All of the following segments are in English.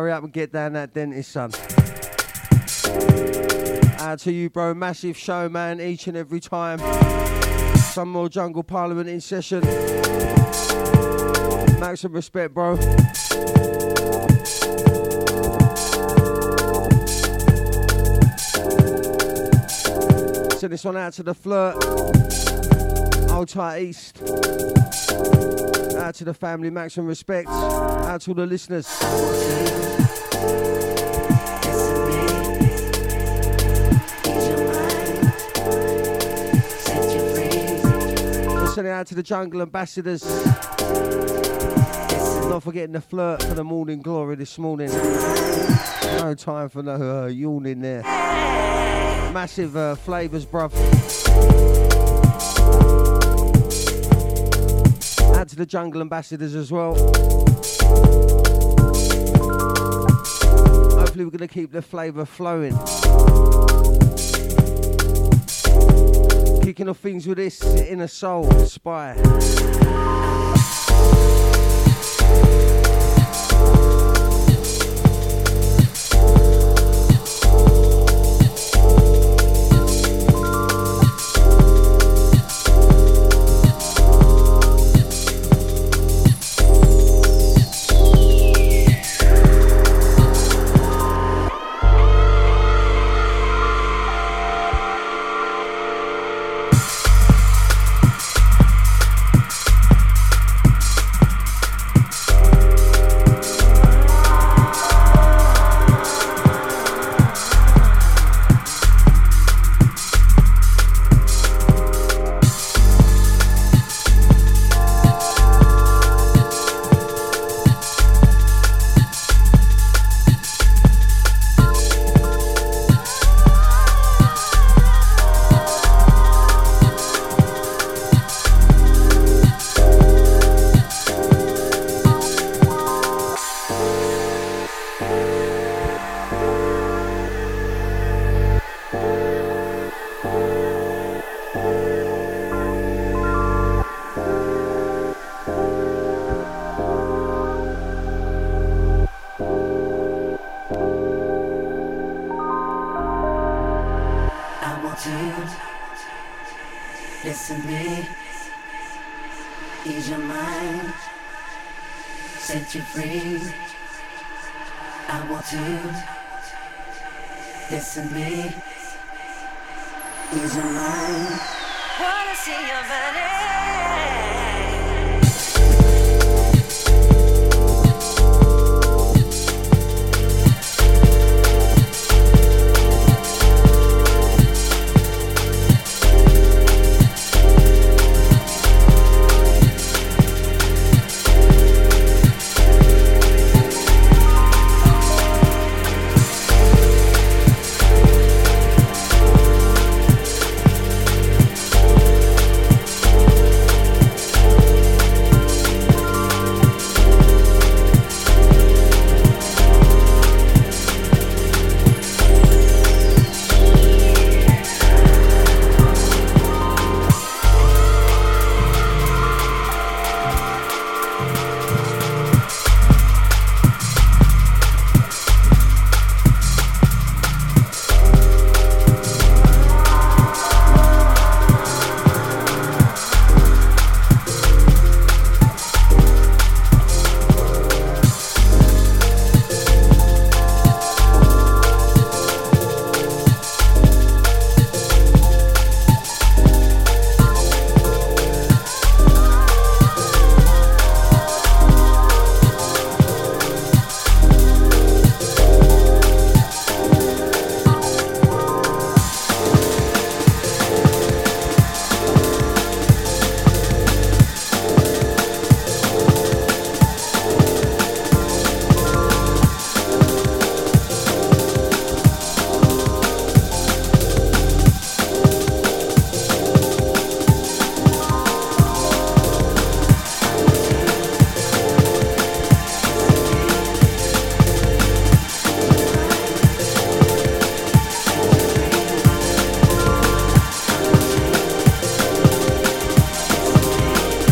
hurry up and get down that dentist, son. Out to you, bro. Massive show, man, each and every time. Some more Jungle Parliament in session. Maximum respect, bro. Send this one out to the Flirt. Old Tight East. Out to the family, maximum respect. Out to all the listeners. Send it out to the Jungle Ambassadors. Not forgetting the Flirt for the morning glory this morning. No time for no yawning there. Massive flavours, bruv. Out to the Jungle Ambassadors as well. Hopefully we're going to keep the flavour flowing. Kicking off things with this Inner Soul, Spy.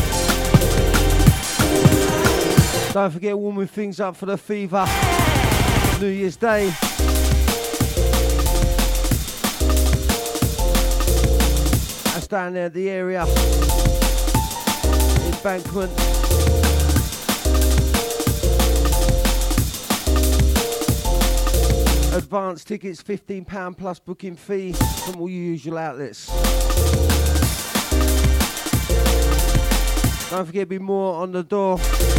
Don't forget warming things up for the Fever. New Year's Day. That's down there at the area. Embankment. Advance tickets, £15 plus booking fee from all your usual outlets. Don't forget to be more on the door.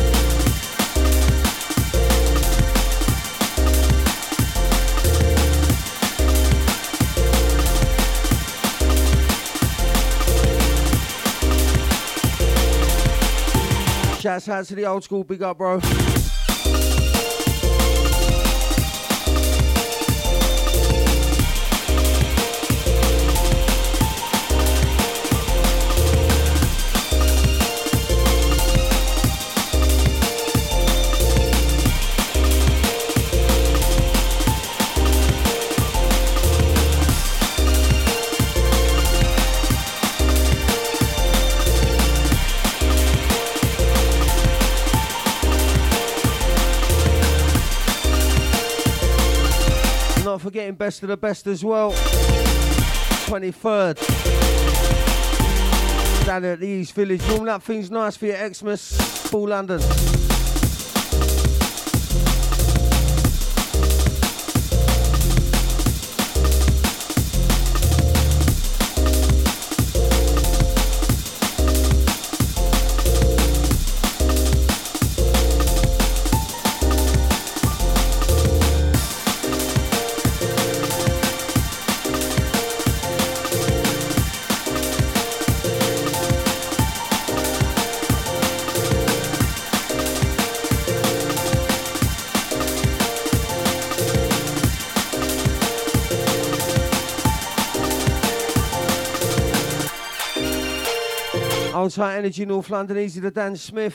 Shouts out to the old school, big up, bro. Not forgetting Best of the Best as well. 23rd. Down at the East Village. Warming up things nice for your Xmas. Full London. Old Tight Energy, North London, Easy to Dan Smith.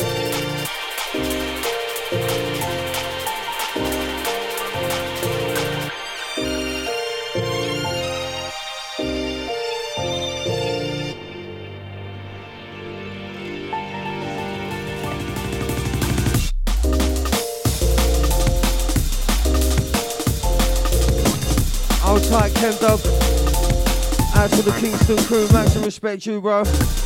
Old Tight Chem Dog. Out to the Kingston crew, maximum respect you, bro.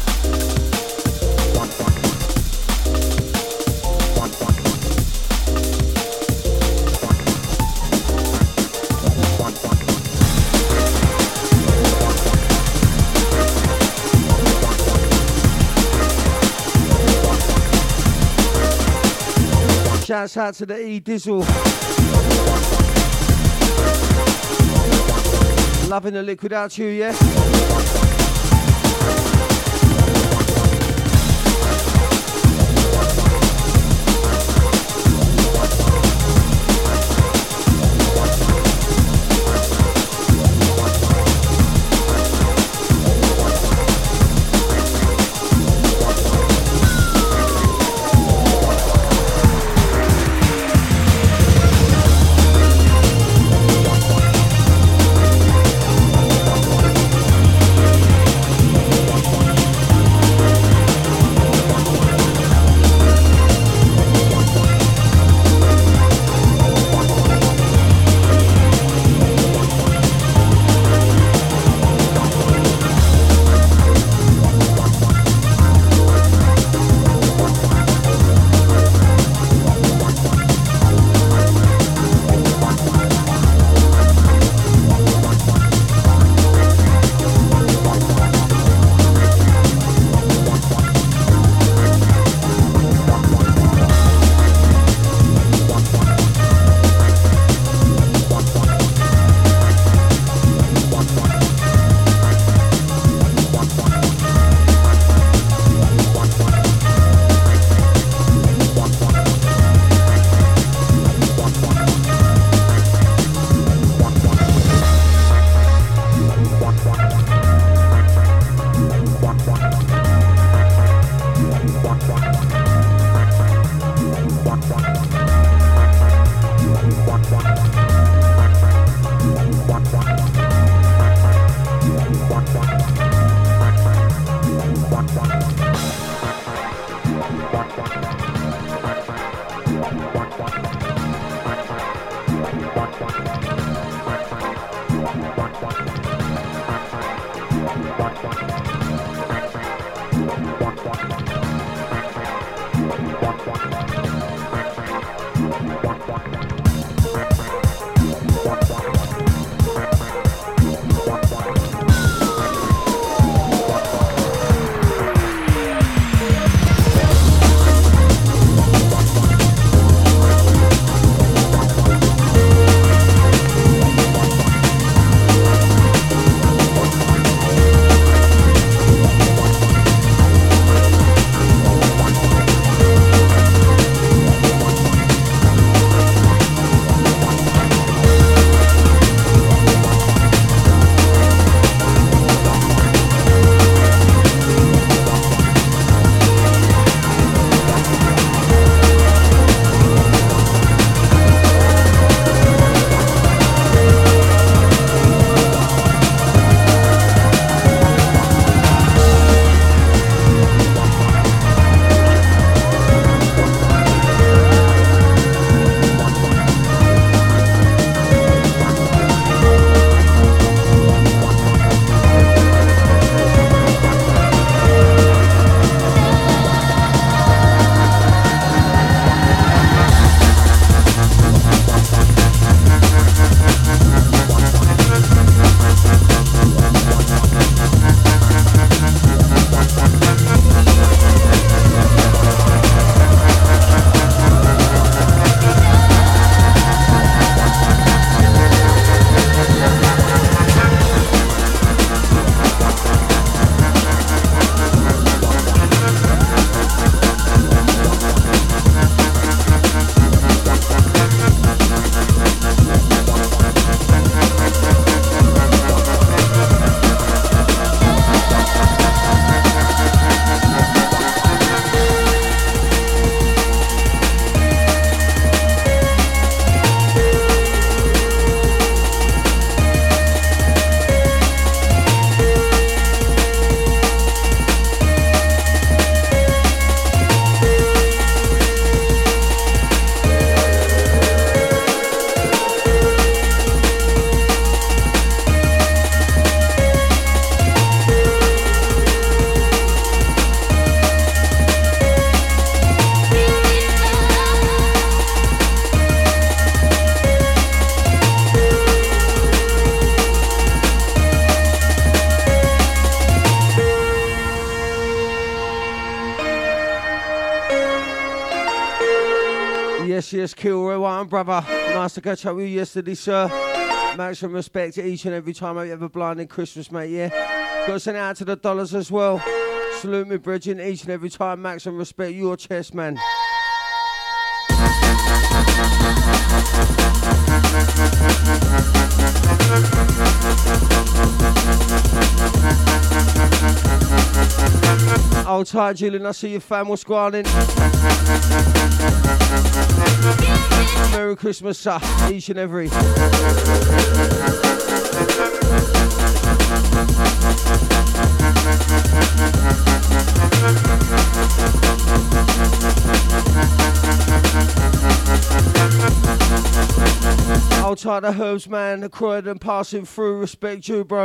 Shouts out to the E Dizzle. Loving the liquid out to you, yeah? Yes, Kilroy, one brother. Nice to catch up with you yesterday, sir. Maximum respect each and every time I have a blinding Christmas, mate, yeah? Got to send it out to the dollars as well. Salute me, bridging, each and every time. Maximum respect your chest, man. Hold tight, Julian. I see your fam. What's going on? Merry Christmas, sir. Each and every. Hold tight, the Herbs, man. The Croydon passing through. Respect you, bro.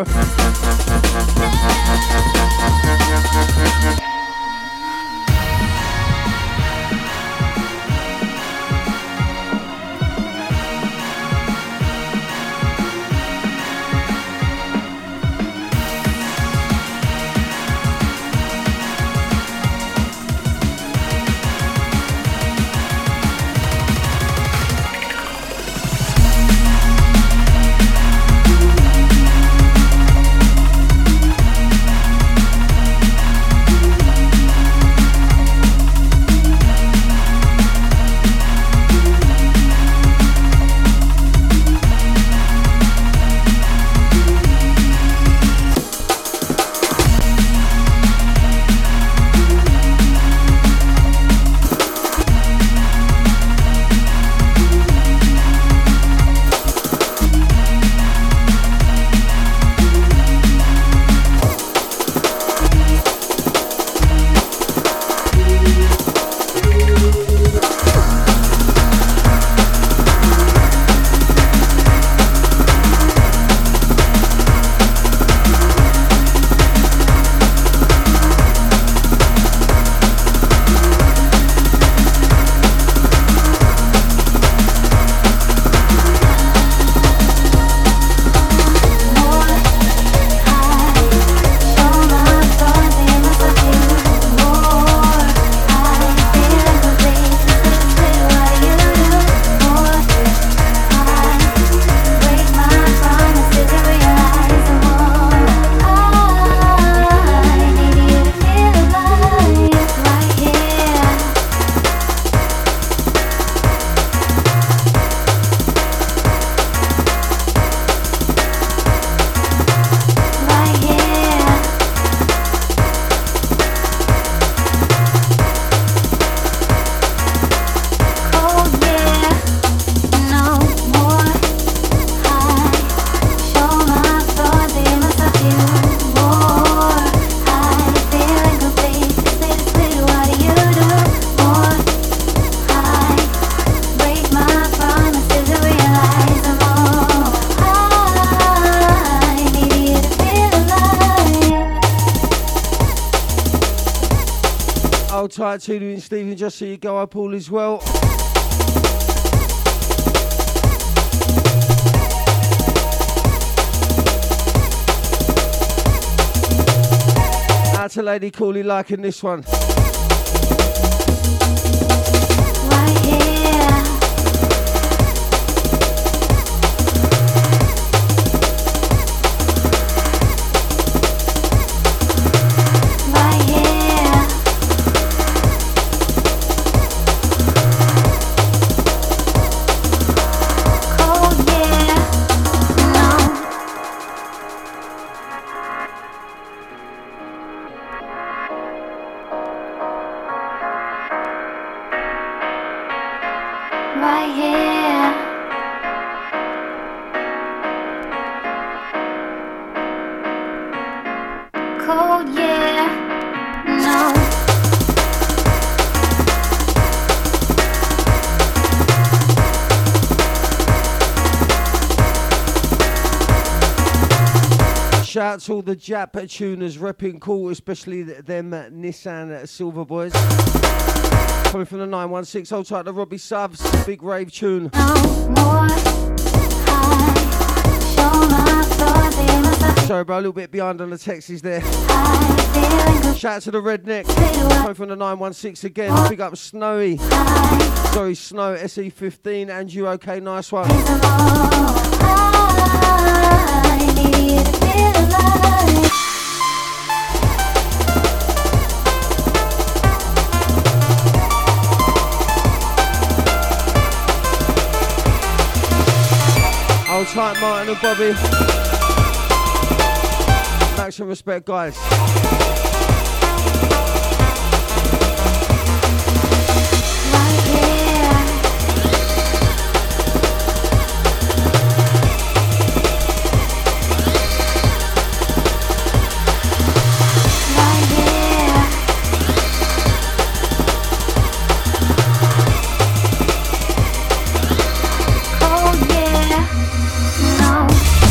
tight, Tulu and Stephen. Just so you go up all as well. Out to Lady Cooley liking this one. Right here. Right here. Cold, yeah. No. Right here. Cold, yeah. No. Shout out to all the Jap tuners repping cool, especially them Nissan Silver Boys. Coming from the 916, hold tight to Robbie Subs, big rave tune. No more high. Show my thoughts, they must have Sorry bro, a little bit behind on the texts there. feeling good. Shout out to the Redneck, Feel coming from the 916 again. Big up Snowy, high. sorry Snow, SE15, and you okay, nice one. Is I'm all high. Need to feel alive. Hold tight Martin and Bobby. Maximum respect guys. Right here. Right here. Cold, yeah. No.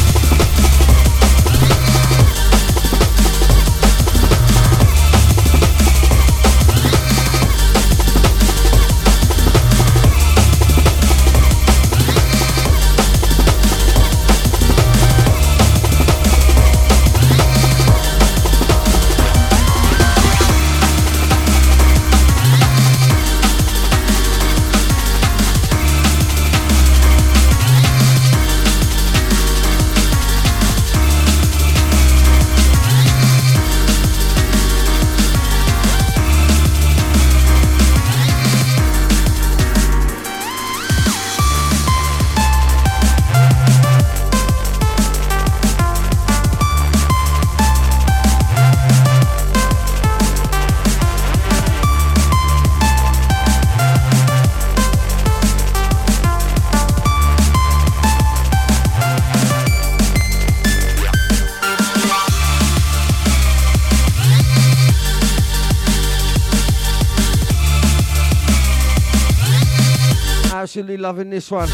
Absolutely loving this one.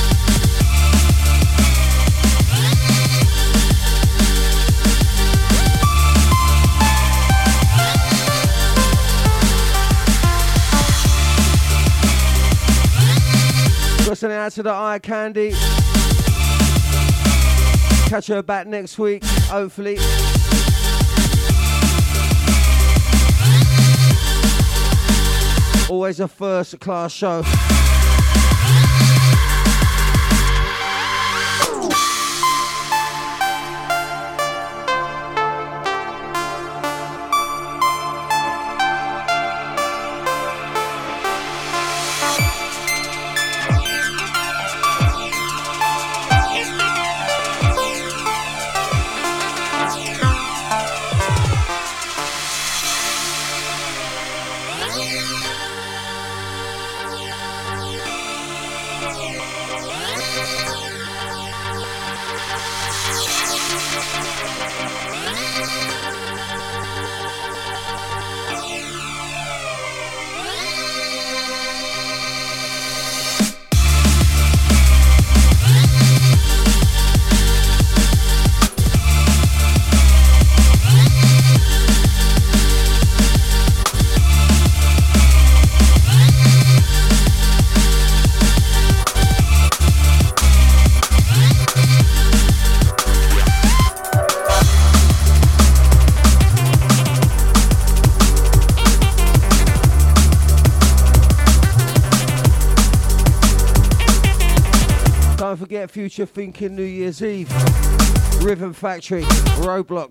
Got something out to the Eye Candy. Catch her back next week, hopefully. Always a first class show. Don't forget Future Thinking New Year's Eve. Rhythm Factory, Roadblock.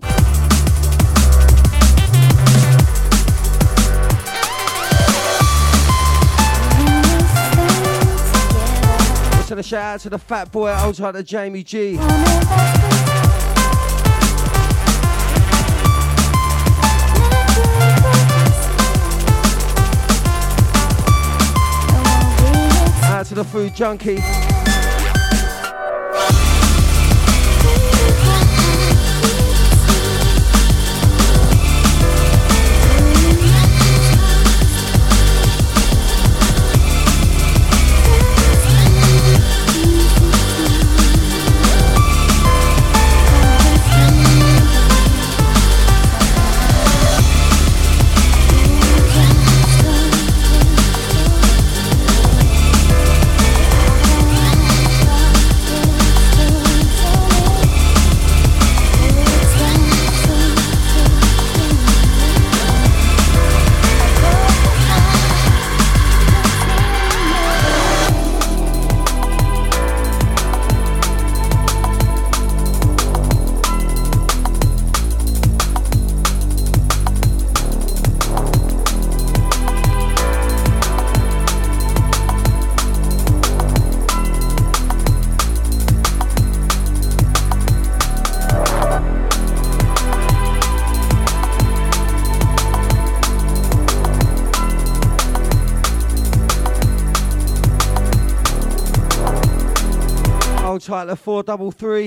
Listen, a shout out to the Fat Boy, old tight to Jamie G. Out to the Food Junkie. Title 433.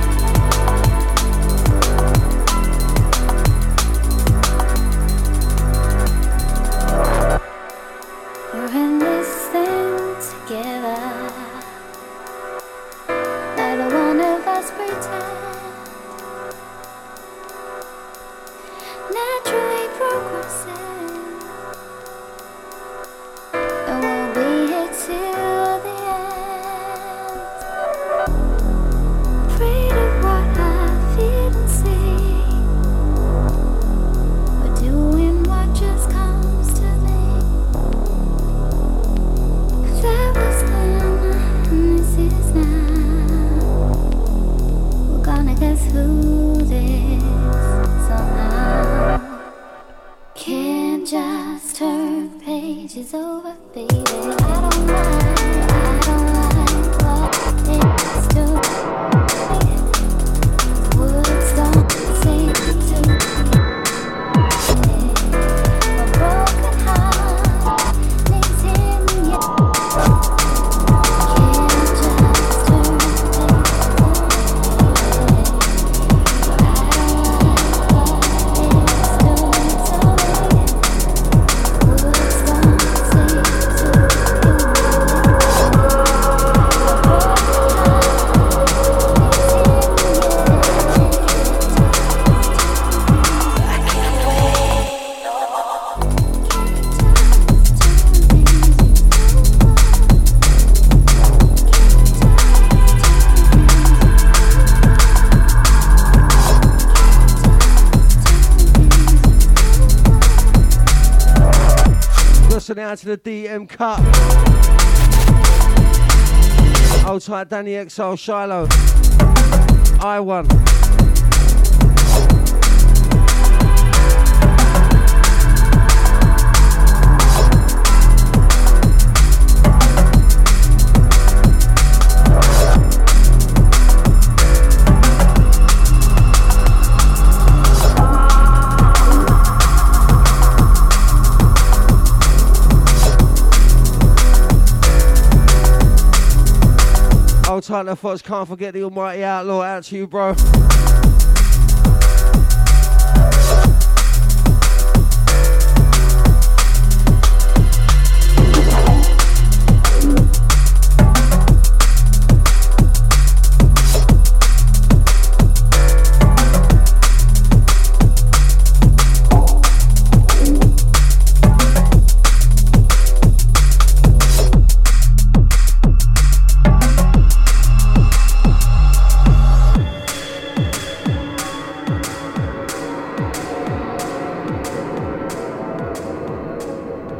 We're in this thing together. Neither one of us pretend. Naturally progressing. And we'll be here till the end. Afraid of what I feel and see. We're doing what just comes to me. That was then, and this is now. We're gonna get through this somehow. Can't just turn pages over, baby. I don't like what it's doing. Words don't seem to be. A broken heart needs him yet. Can't just turn pages over, baby. I don't like what it's doing to me. Words don't seem to Listening out to the DM Cup. Old tight Danny Exile Shiloh. I won. Old tight the Fox, can't forget the Almighty Outlaw. Out to you, bro.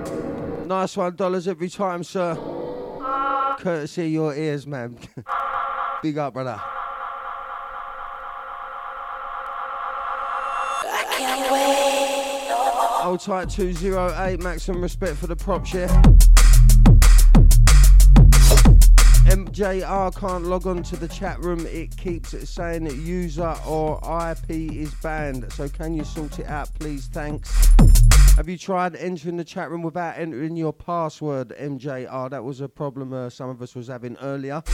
Nice $1 every time, sir. Courtesy of your ears, man. Big up, brother. Hold tight 208, maximum respect for the props, yeah. MJR can't log on to the chat room. It keeps saying that user or IP is banned. So can you sort it out, please? Thanks. Have you tried entering the chat room without entering your password, MJR? That was a problem some of us was having earlier.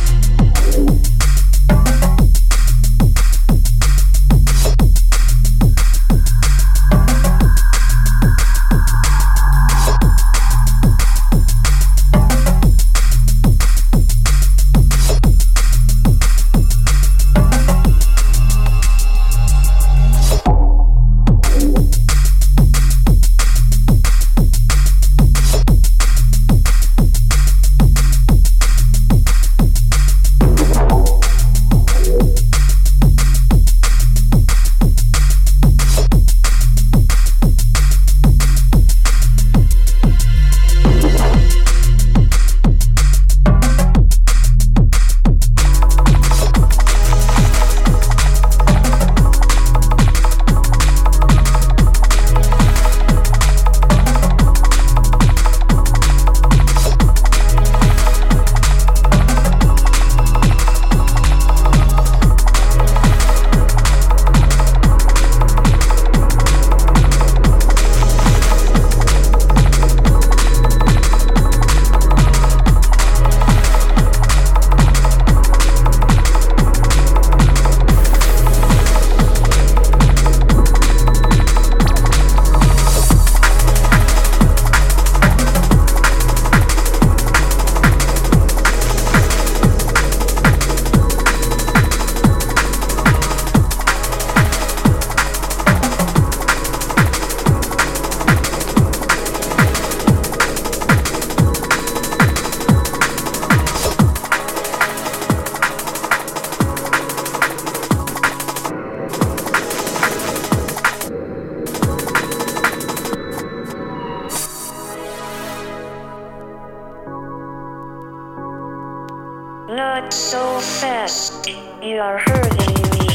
Not so fast, you are hurting me.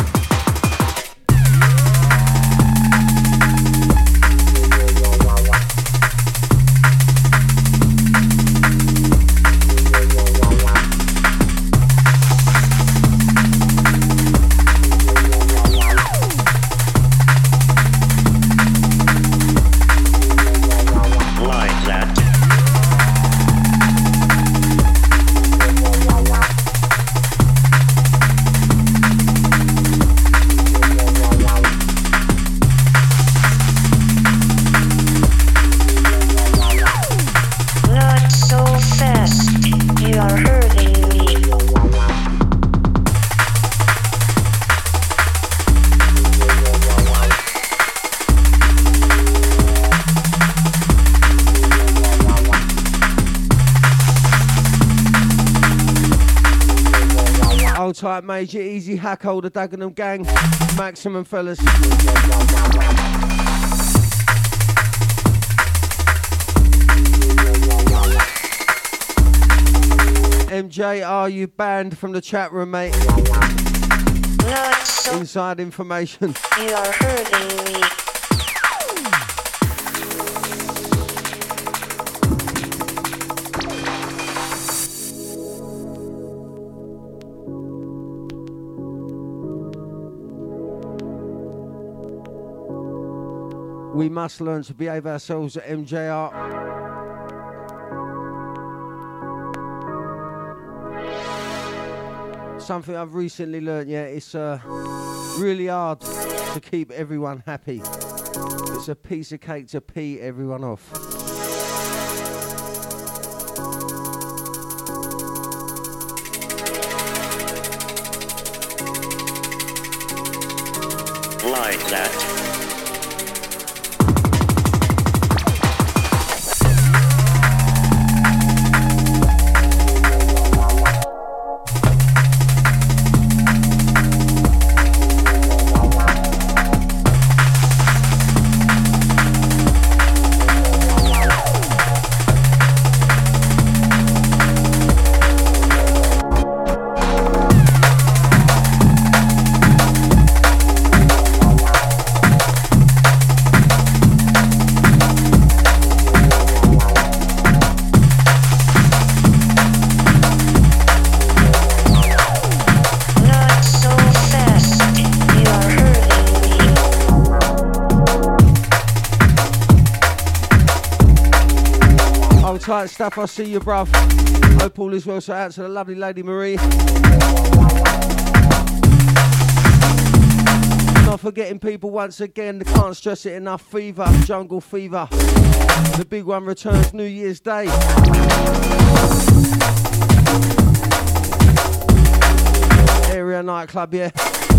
Type Major, Easy Hack, Holder, Dagenham Gang, maximum fellas. MJ, are you banned from the chat room, mate? Not so. Inside information. You are hurting me. We must learn to behave ourselves at MJR. Something I've recently learned, yeah, it's really hard to keep everyone happy. It's a piece of cake to pee everyone off. Like that. tight stuff, I see you, bruv. Hope all is well. So out to the lovely Lady Marie. Not forgetting people once again, can't stress it enough, Fever, Jungle Fever. The big one returns New Year's Day. Area nightclub, yeah.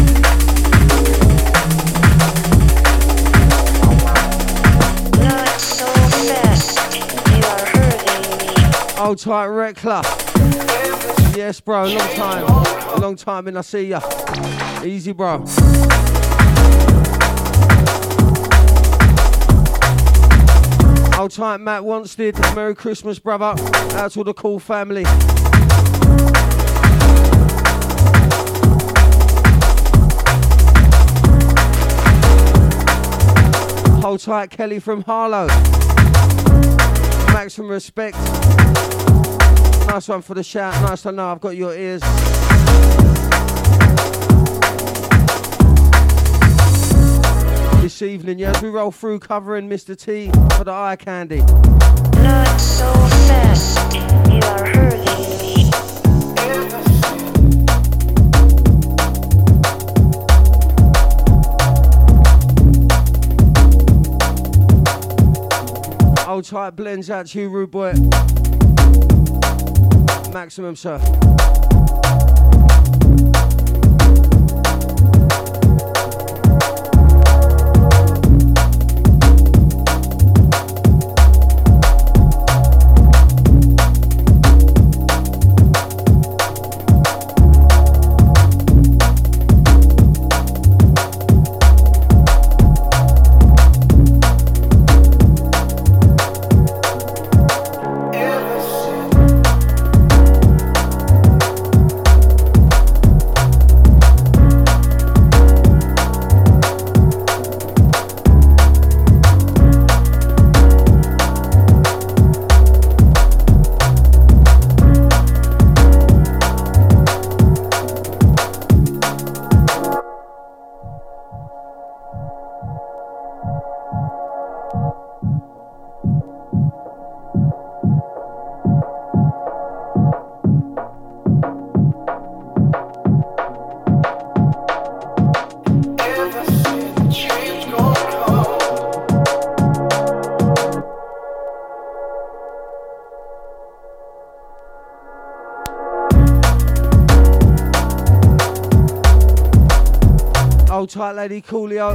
Not so fast, you are hurting me. Old tight Reckler. Yes, bro, long time, and I see ya. Easy, bro. Old tight Matt Wanstead, Merry Christmas, brother. Out to the cool family. Hold tight, Kelly from Harlow. Maximum respect. Nice one for the shout. Nice to know I've got your ears. This evening, yeah, as we roll through covering Mr. T for the eye candy. Not so fast, you are hurting me. Old tight blends out to you, rude boy. Maximum, sir. Old tight lady Coolio.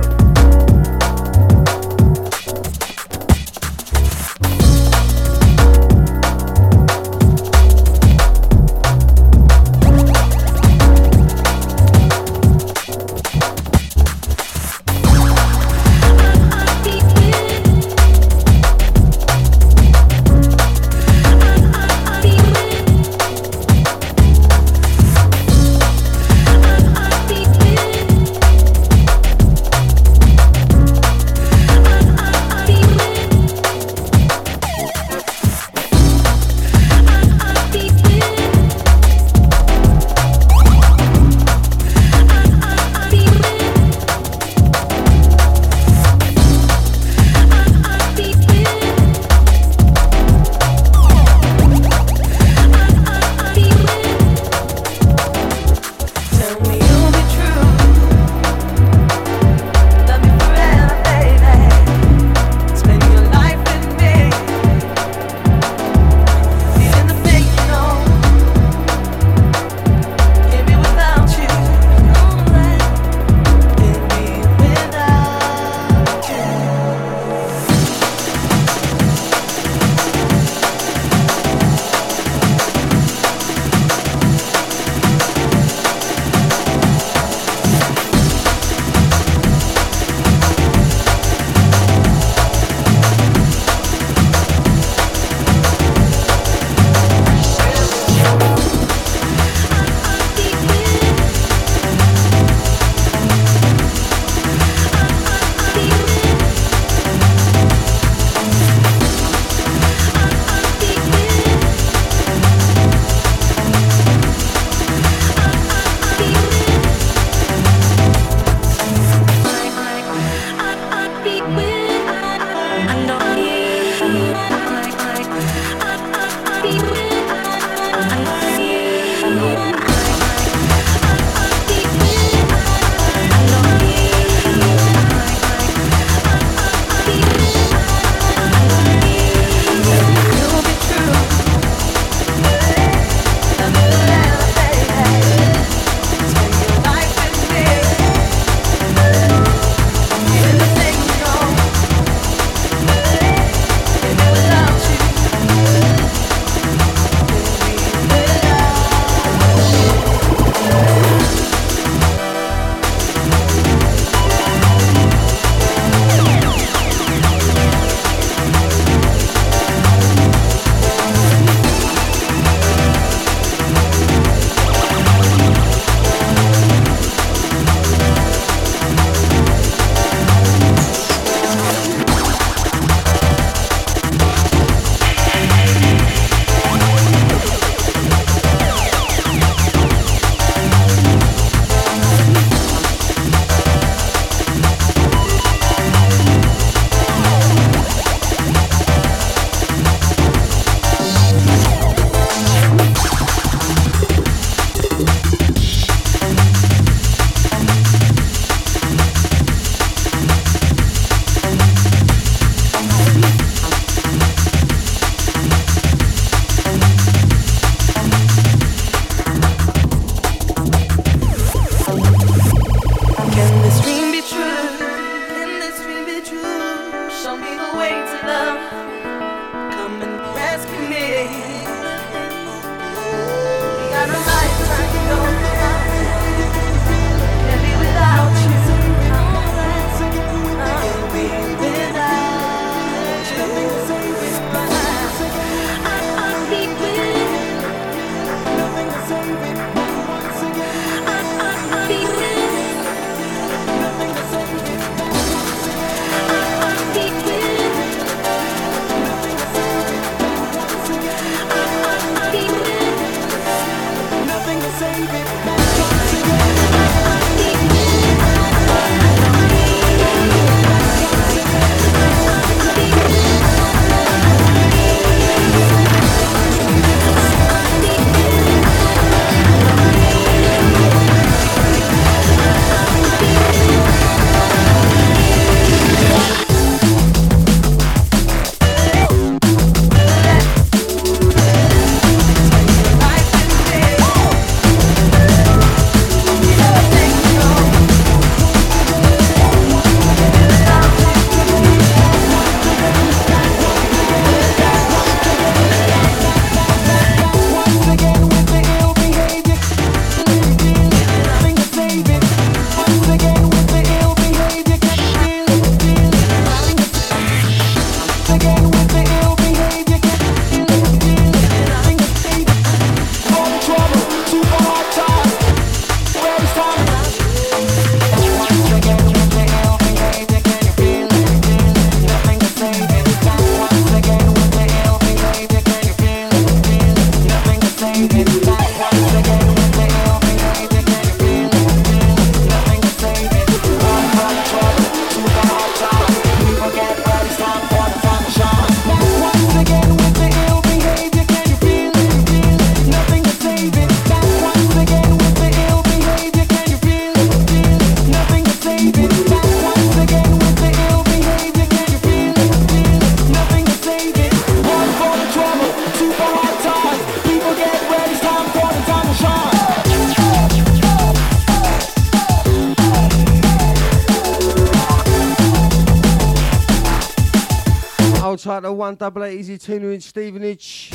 Like the 188 Easy Tuner in Stevenage.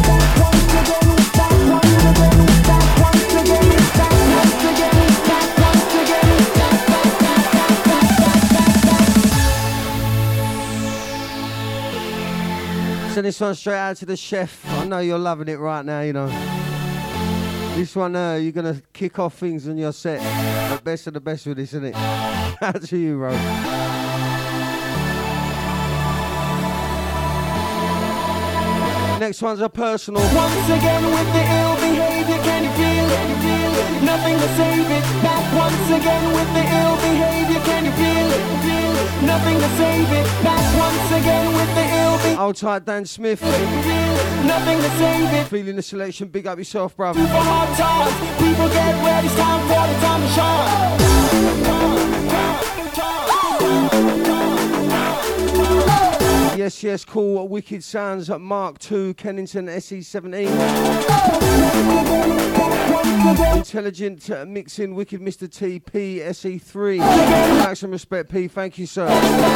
Send this one straight out to the chef. I know you're loving it right now, you know. This one, you're going to kick off things on your set. The best of the best with this, isn't it? Out to you, Ro. Next one's a personal. Once again with the ill behavior, can you feel it? Nothing to save it. Back once again with the ill behavior, can you feel it? nothing to save it. Back once again with the ill Hold tight, Dan Smith. nothing to save it. Feeling the selection, big up yourself, bruv. For hard times, people get ready, it's time for the time to shine. Yes, yes, cool. Wicked sounds at Mark II, Kennington SE17. Intelligent mixing, Wicked Mr. T, P, SE3. Maximum respect, P. Thank you, sir.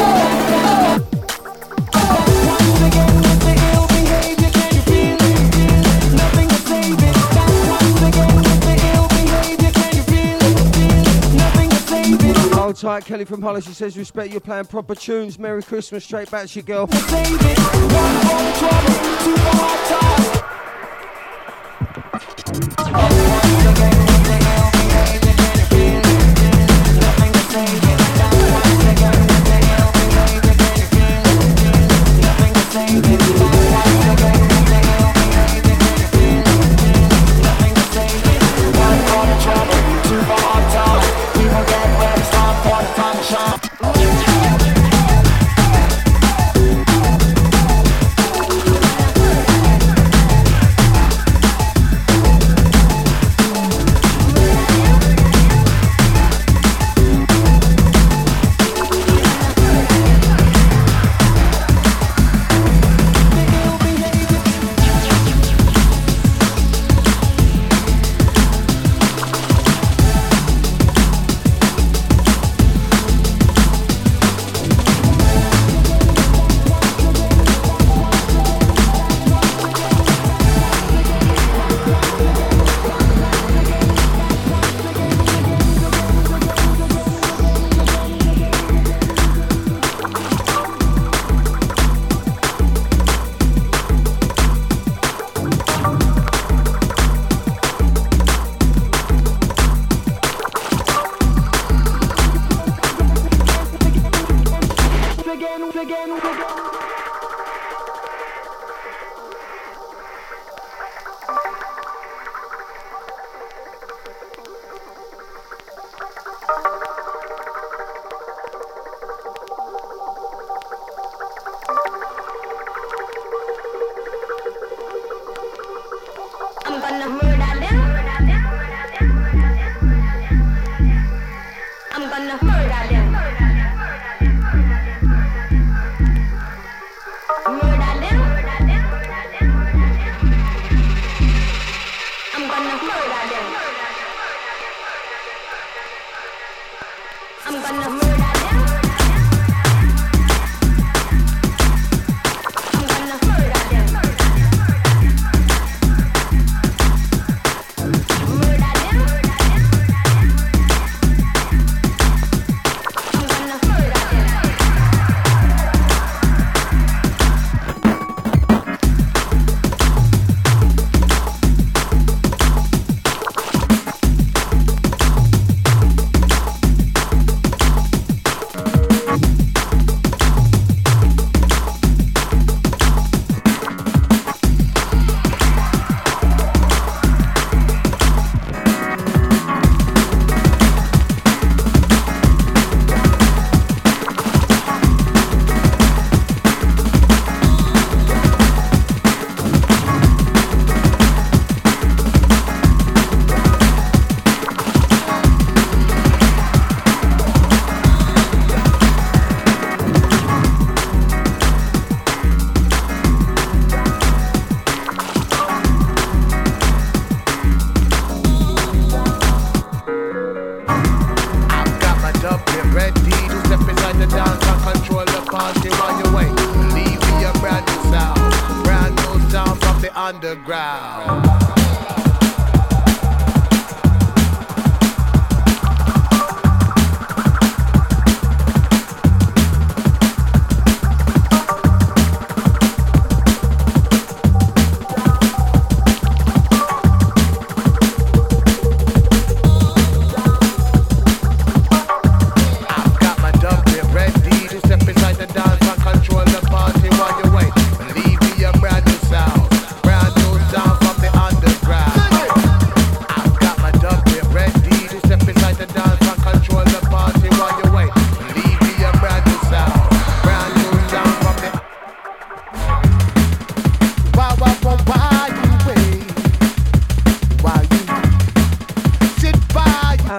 Hold tight, Kelly from Hollis. She says, respect, you're playing proper tunes. Merry Christmas, straight back to you, girl.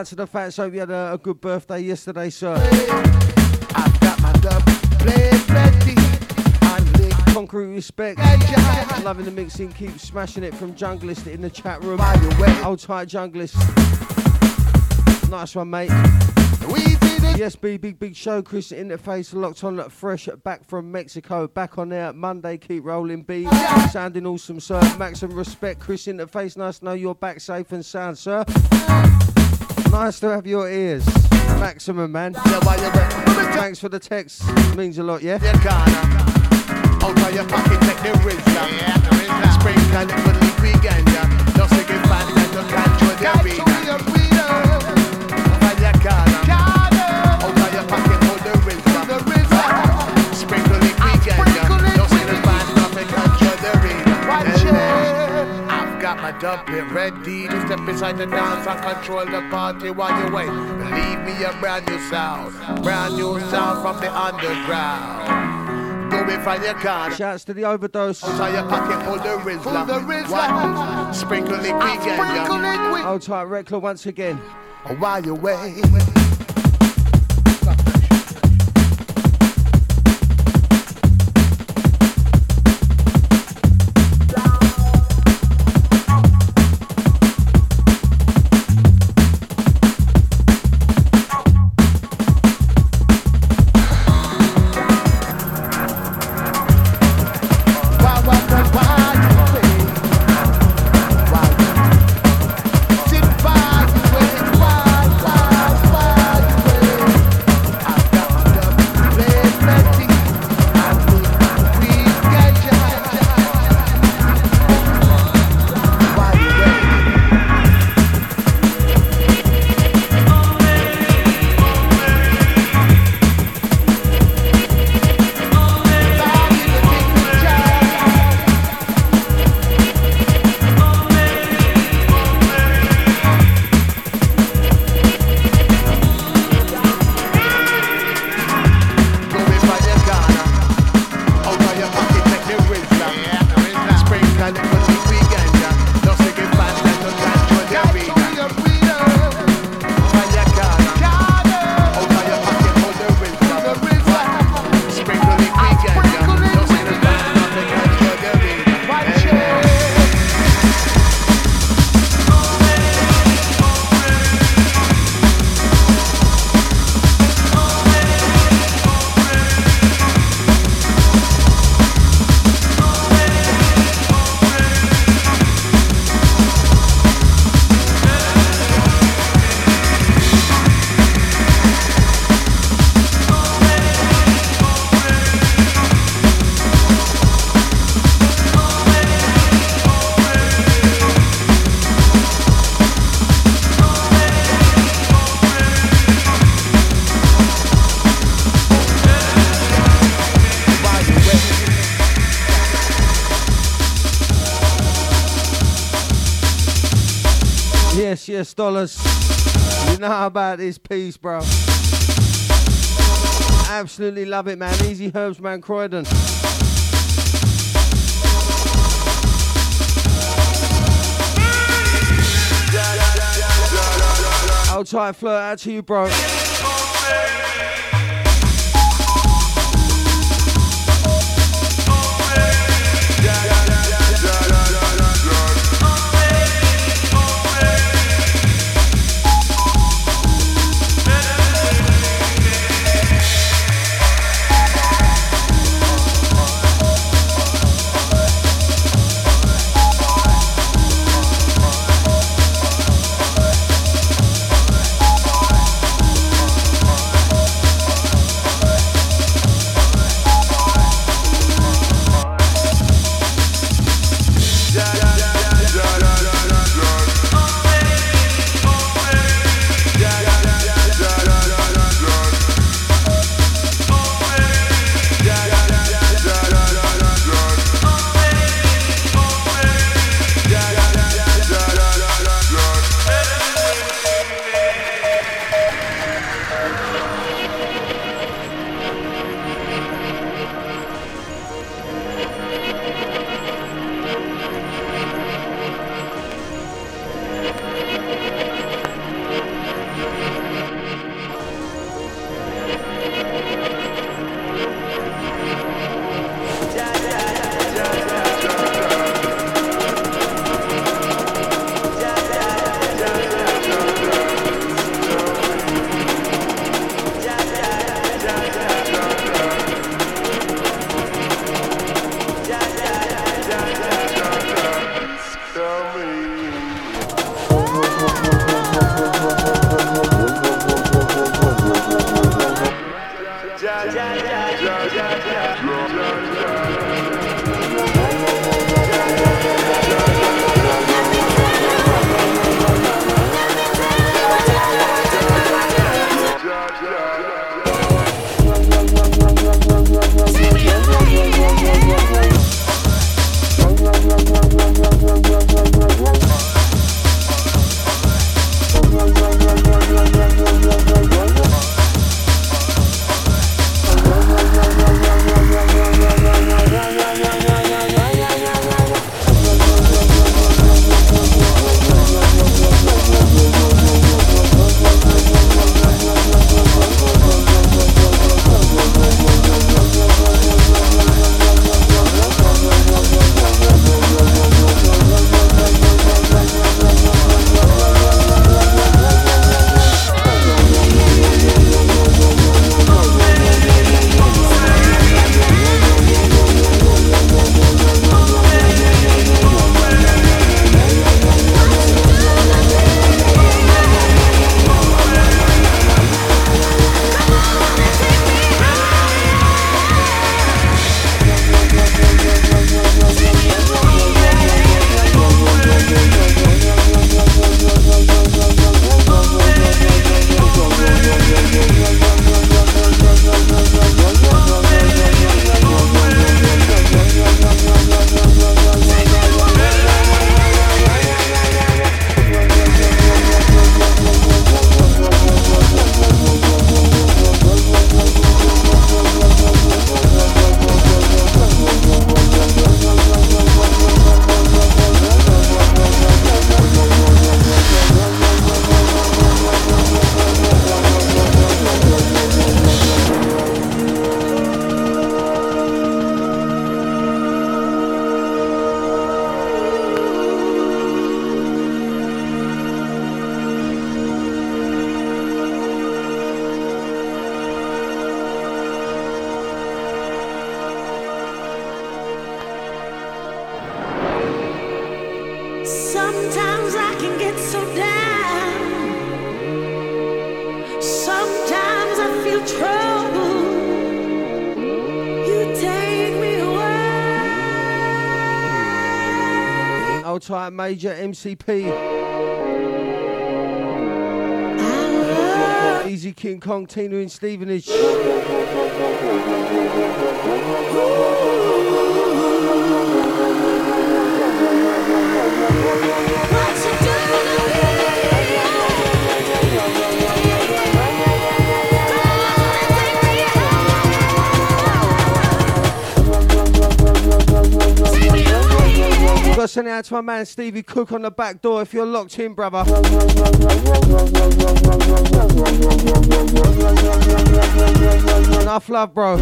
out to the fans. Hope you had a good birthday yesterday, sir. I've got my dub played ready. Concrete respect. Loving the mixing. Keep smashing it from Junglist in the chat room. Old tight Junglist. Nice one, mate. Yes, big show. Chris Interface locked on, fresh back from Mexico. Back on there Monday. Keep rolling, B. Sounding awesome, sir. Maximum respect, Chris Interface. Nice to know you're back safe and sound, sir. Nice to have your ears. Maximum, man. Thanks for the text. Means a lot, yeah? Out of your pocket, take the Rizla. Sprinkle it with liquid ganja. Just to get fat and to control the arena. Find your corner. Out of your pocket, hold the Rizla. Sprinkle liquid ganja. Just to get fat and to control the arena. I've got my dub it ready to step inside the dance and control the party while you wait. Believe me, a brand new sound from the underground. Shouts to the overdose. Sprinkle liquid ganja. Old tight Reckler once again. While you wait. Yes, dollars. You know how about this piece, bro. Absolutely love it, man. Easy Herbs, man. Croydon. I'll try to flirt out to you, bro. so down. Sometimes I feel trouble. You take me away. Old tight Major MCP. Easy King Kong, Tina in Stevenage. Got to send it out to my man Stevie Cook on the back door if you're locked in, brother. Enough love, bro.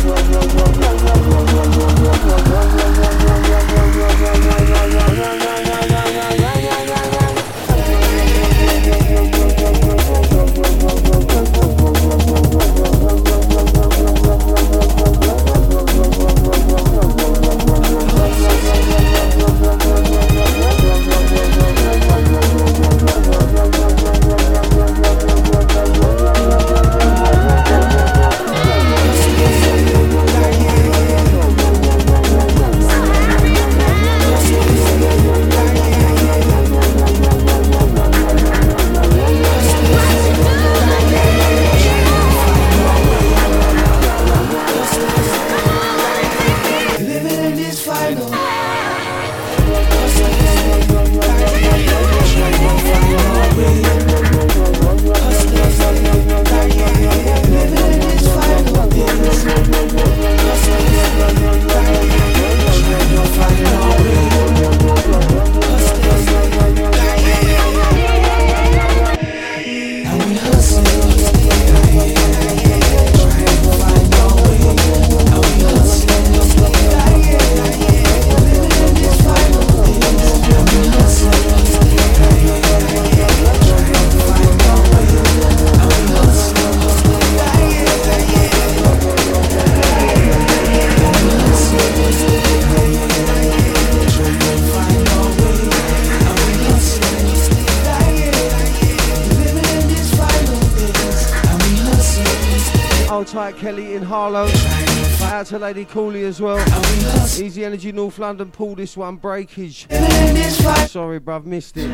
Kelly in Harlow. Out to Lady Cooley as well. Easy Energy North London, pull this one, breakage. Sorry bruv, missed it.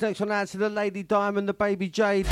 next one out to the Lady Diamond, the Baby Jade.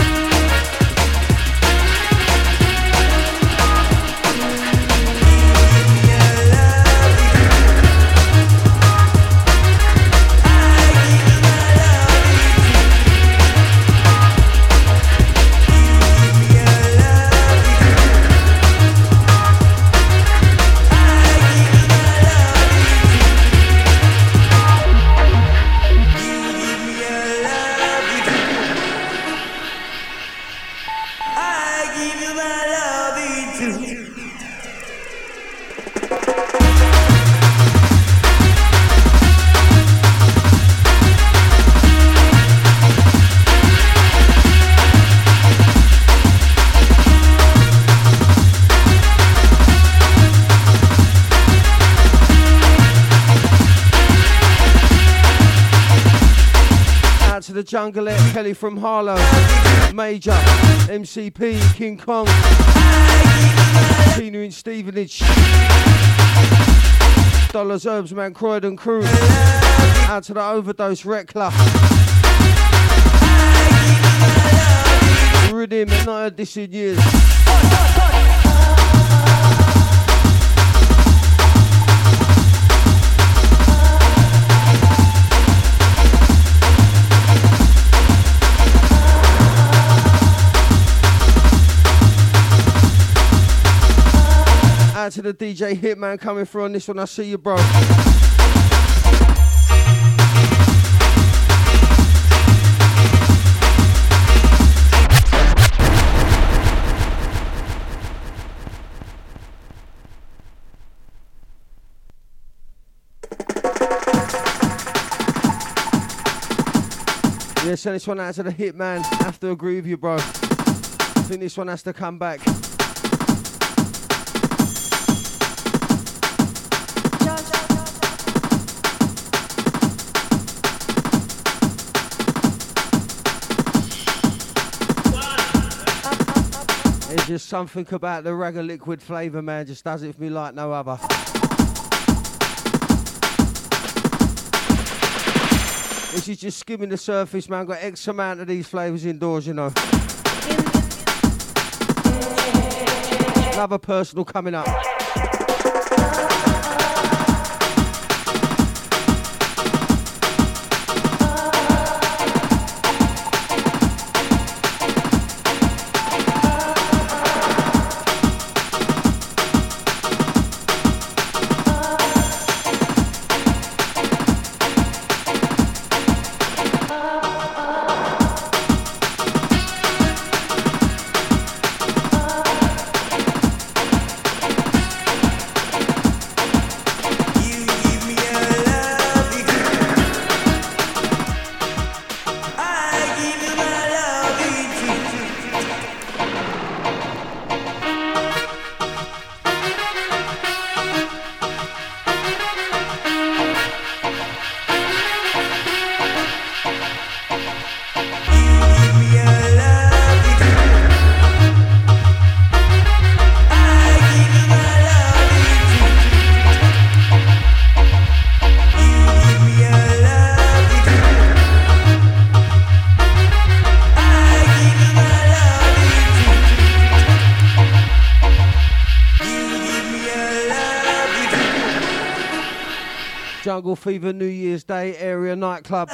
The Jungleette, Kelly from Harlow, Major, MCP, King Kong, Tina in Stevenage, Dollars, Herbs, Man, Croydon crew, out to the Overdose, Rekla, Rhythm, and not heard this in years. Out to the DJ Hitman coming through on this one. I see you, bro. Yeah, send this one out to the Hitman. I have to agree with you, bro. I think this one has to come back. There's just something about the Ragga Liquid flavour, man, just does it for me like no other. This is just skimming the surface, man. Got X amount of these flavours indoors, you know. Another personal coming up. Jungle Fever New Year's Day area nightclub.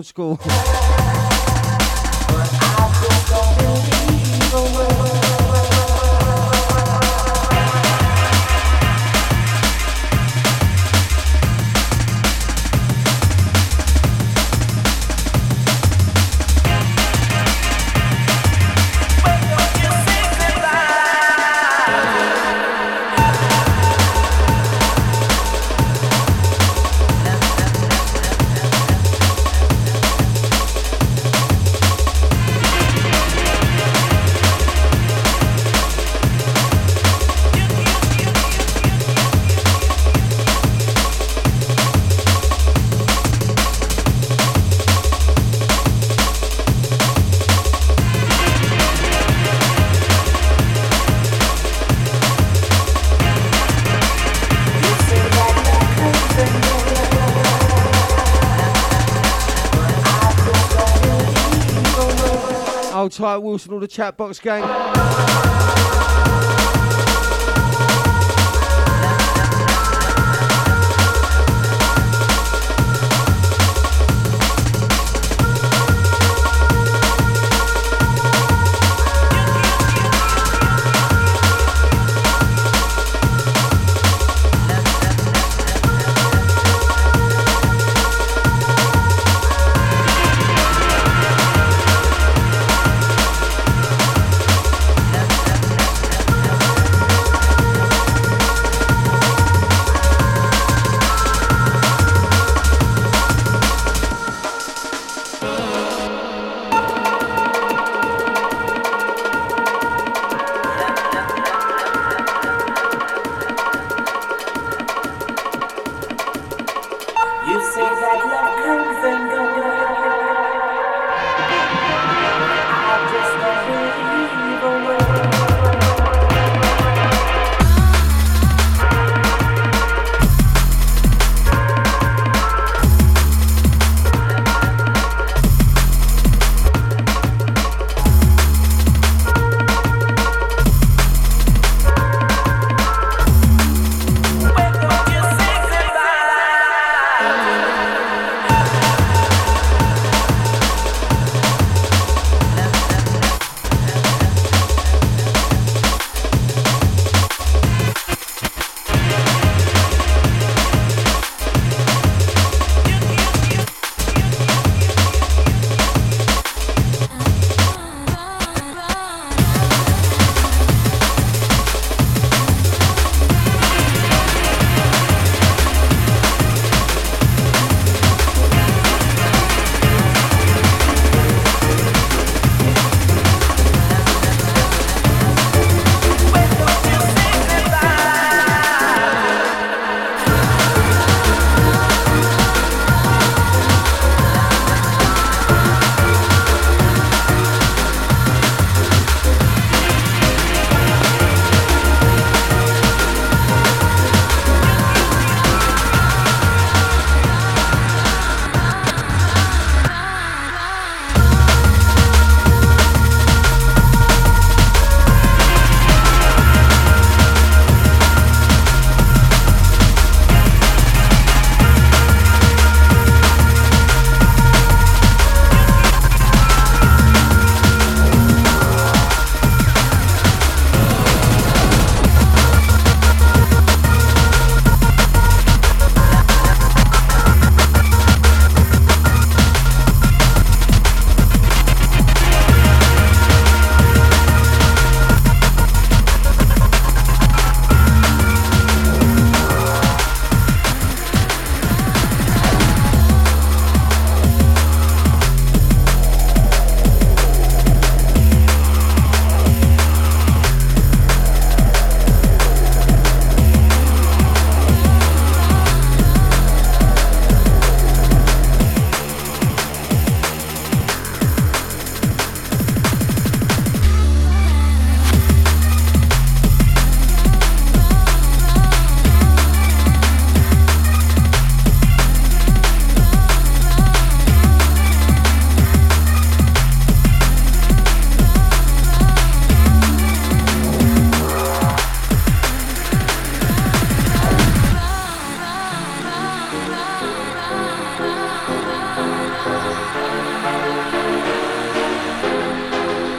old school. Hold tight, Wilson, all the chat box gang.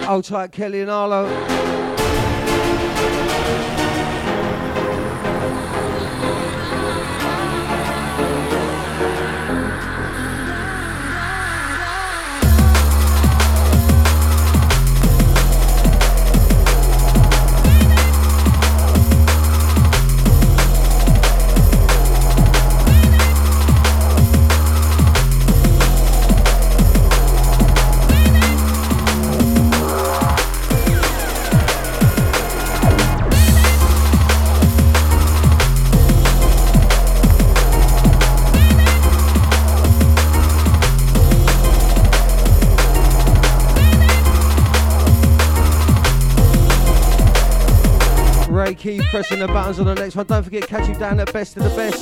Old tight Kelly and Arlo. Keep pressing the buttons on the next one. Don't forget, catch you down at Best of the Best.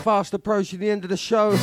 Fast approaching the end of the show.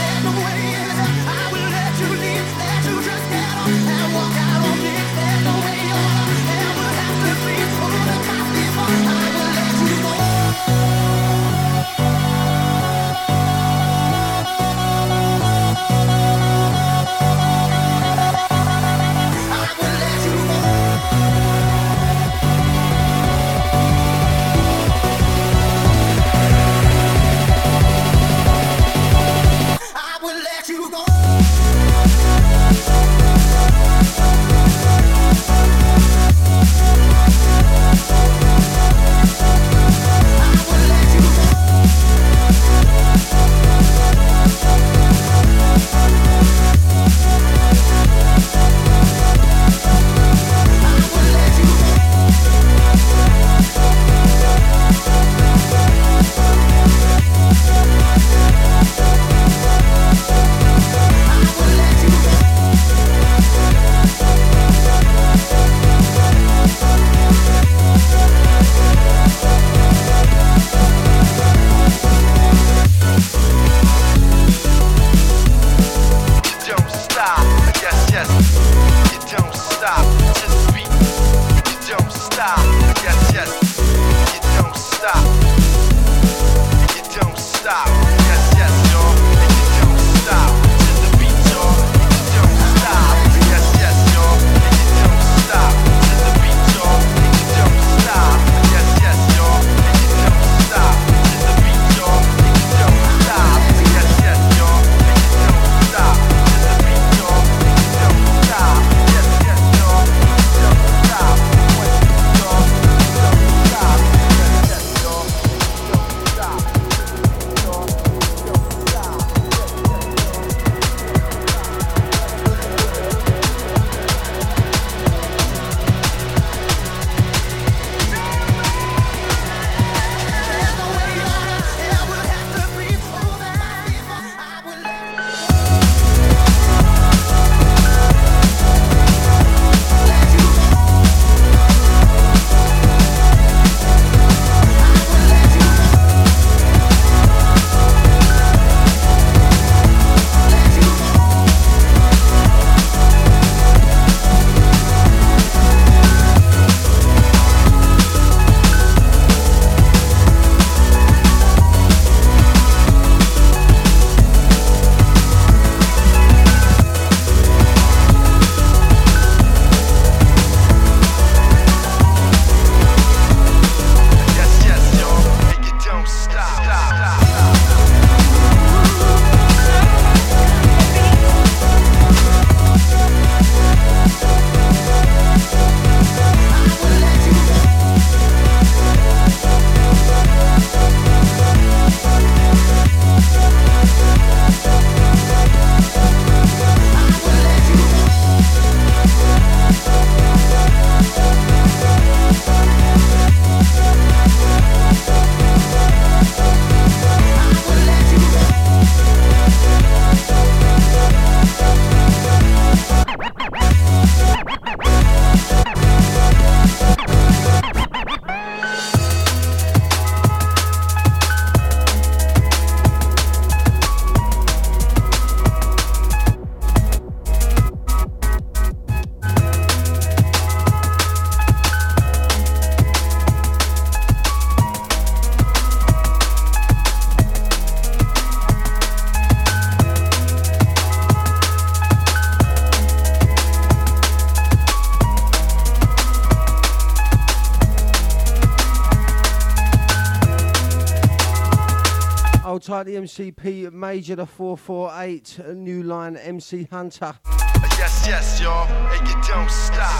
Tight the MCP Major the 448 New Line MC Hunter. Yes, yes, y'all. Hey, you don't stop.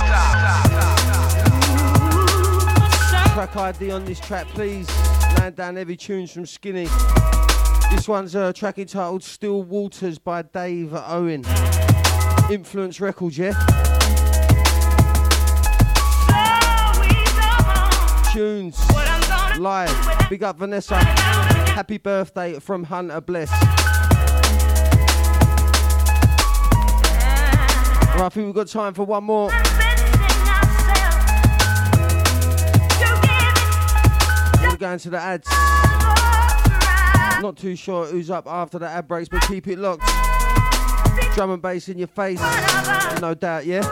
Track ID on this track, please. Land down heavy tunes from Skinny. This one's a track entitled Still Waters by Dave Owen. Influence Records, yeah? Tunes live. Big up Vanessa. Happy birthday from Hunter Bless. Right, I think we've got time for one more. We're going to the ads. Not too sure who's up after the ad breaks, but keep it locked. Drum and bass in your face, no doubt, yeah?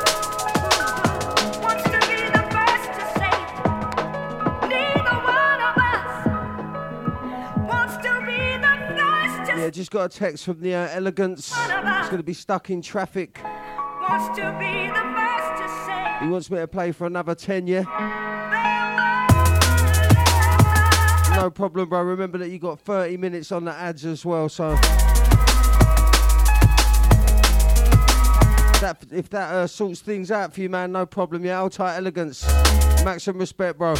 Yeah, just got a text from the Elegance. It's going to be stuck in traffic. He wants me to play for another 10, yeah? No problem, bro. Remember that you got 30 minutes on the ads as well, so... If that sorts things out for you, man, no problem. Yeah, hold tight, Elegance. Maximum respect, bro.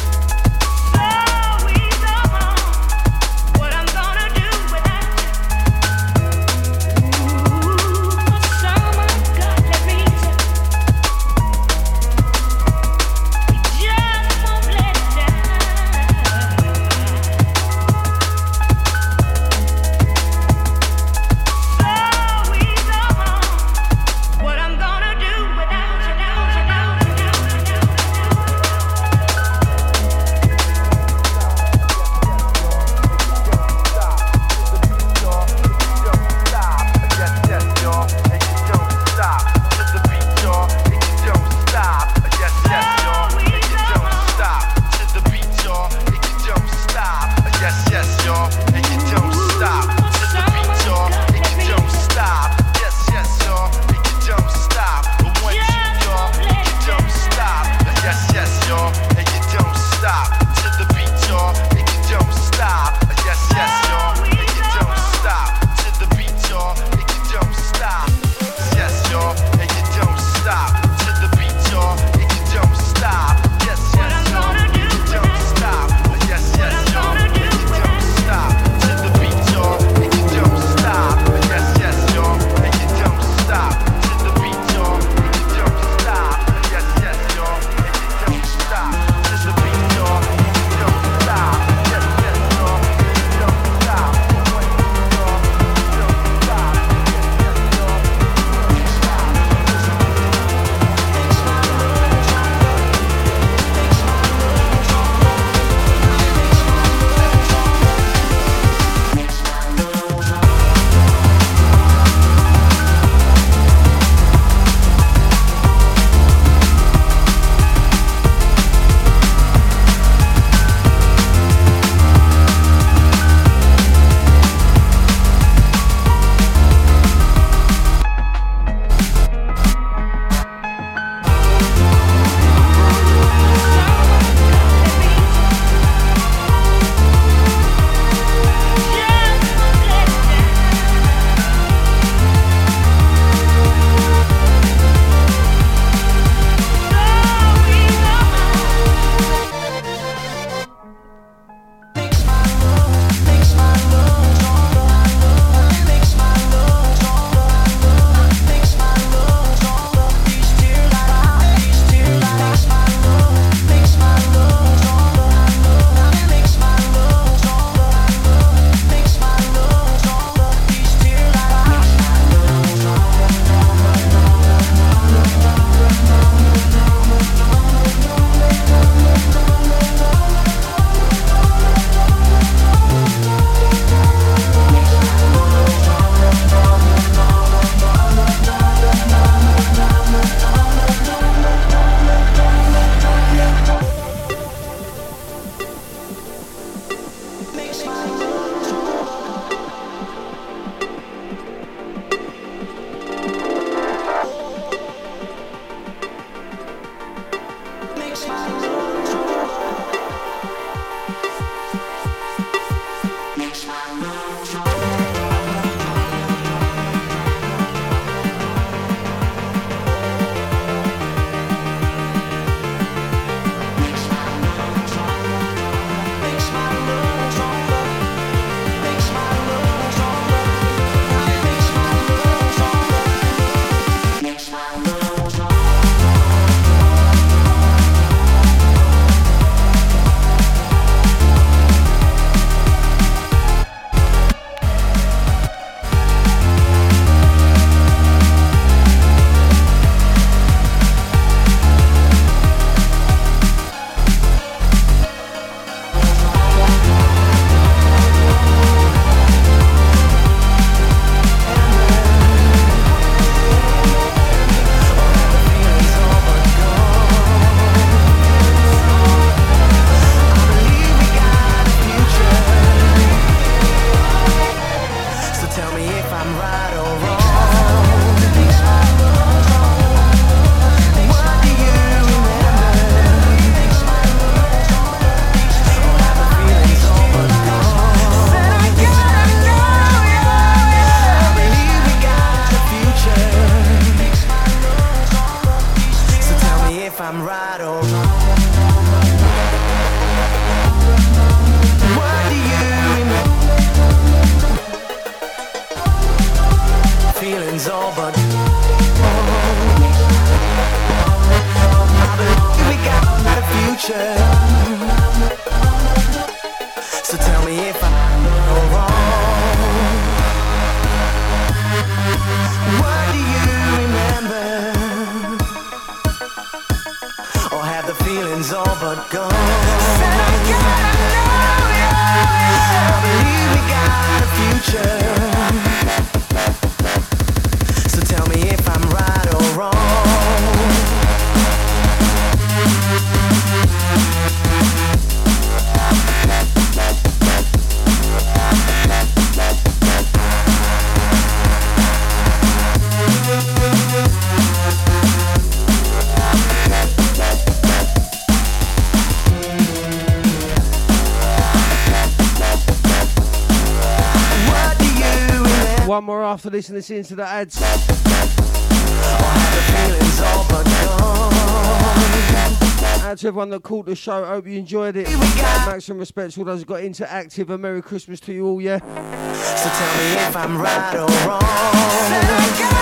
I'm right or wrong. What do you remember? Feelings all but I believe we got a future. So tell me if I'm wrong. What do you remember? Or have the feelings all but gone? Said I gotta know you. I believe we got a future. So tell me if I'm right or wrong. One more after this and it's into the ads. Out to everyone that caught the show, hope you enjoyed it. Maximum respect to all those who got interactive, and Merry Christmas to you all, yeah? So tell me if I'm right or wrong.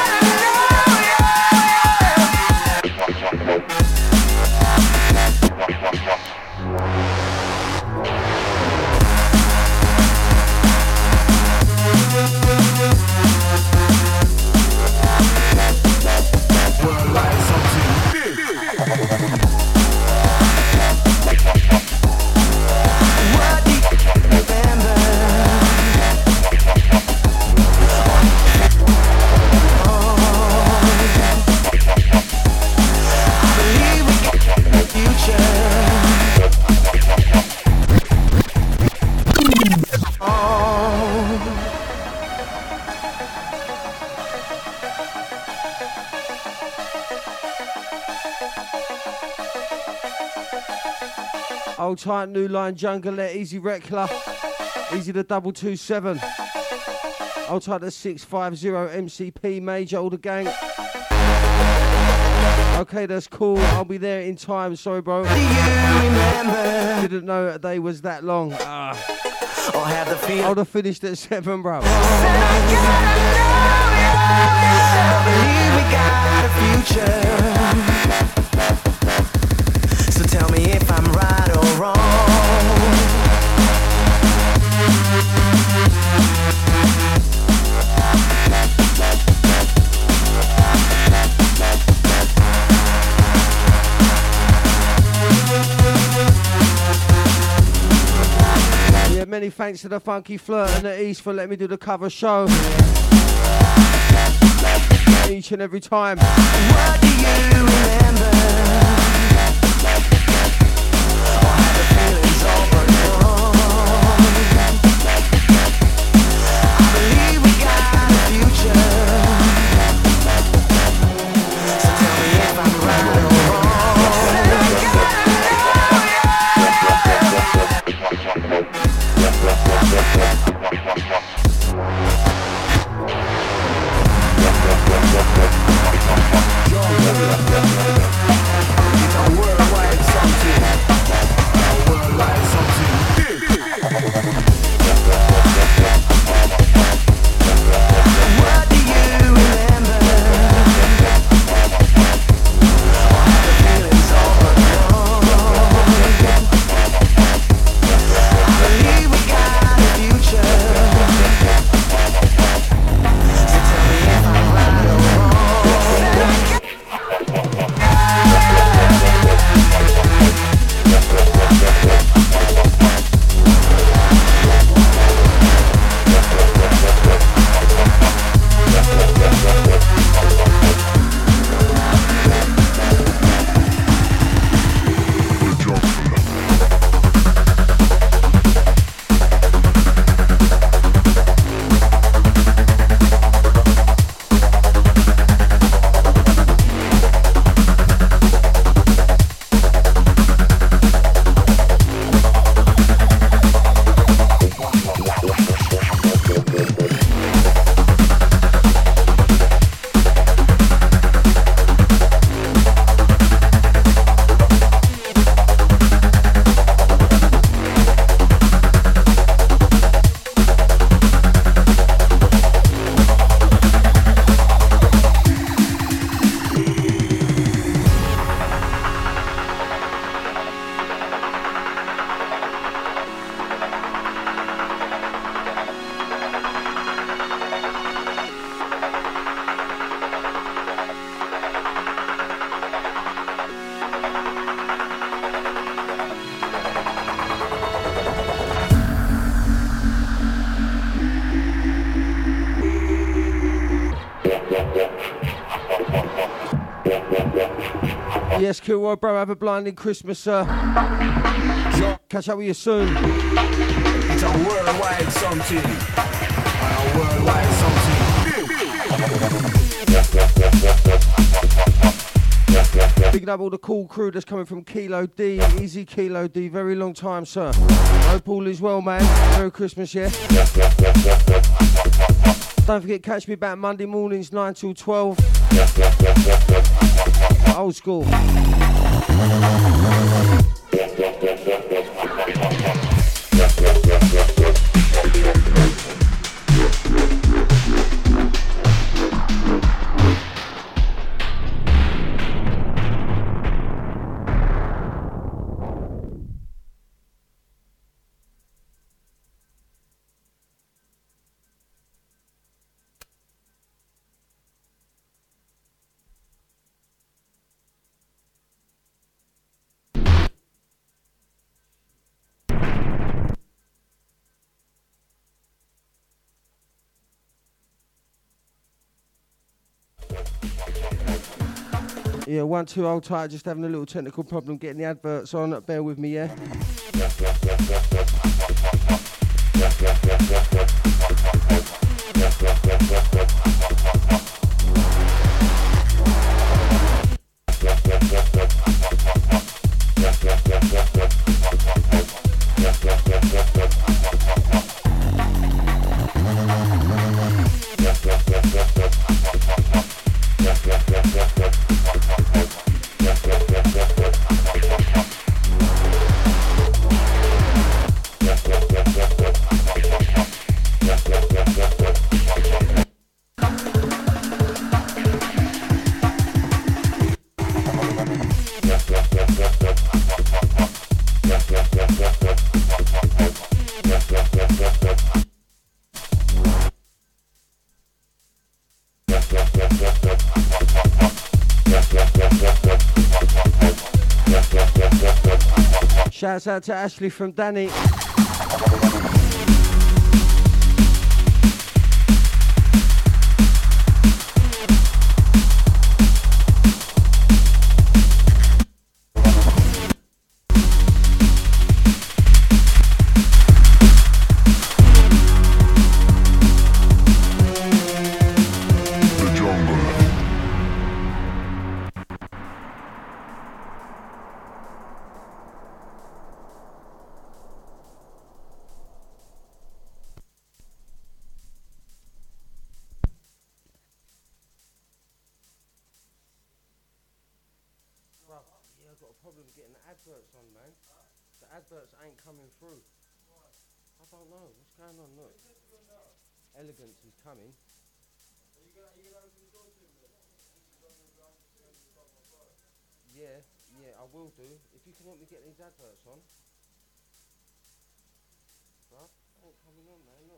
Old tight New Line Jungle, Easy Reckler, Easy the 227. Old tight the 650 MCP Major, all the gang. Okay, that's cool. I'll be there in time. Sorry, bro. Didn't know a day was that long. I would have finished at 7, bro. So tell me if I'm right or wrong. Yeah, many thanks to the Funky Flirt and the East for letting me do the cover show each and every time. What do you remember? Yo, Yes, Kilroy, bro, have a blinding Christmas, sir. Catch up with you soon. It's a worldwide something. A worldwide something. Bigging up all the cool crew that's coming from Kilo D. Easy Kilo D. Very long time, sir. Hope all is well, man. Merry Christmas, yeah? Don't forget, catch me back Monday mornings, 9 till 12. Old school. Yeah, 1, 2, hold tight, just having a little technical problem getting the adverts on. Bear with me, yeah? Shouts out to Ashley from Danny. Adverts ain't coming through. I don't know. What's going on? Look. Elegance is coming. Yeah, I will do. If you can help me get these adverts on. Bruh, ain't coming on, man.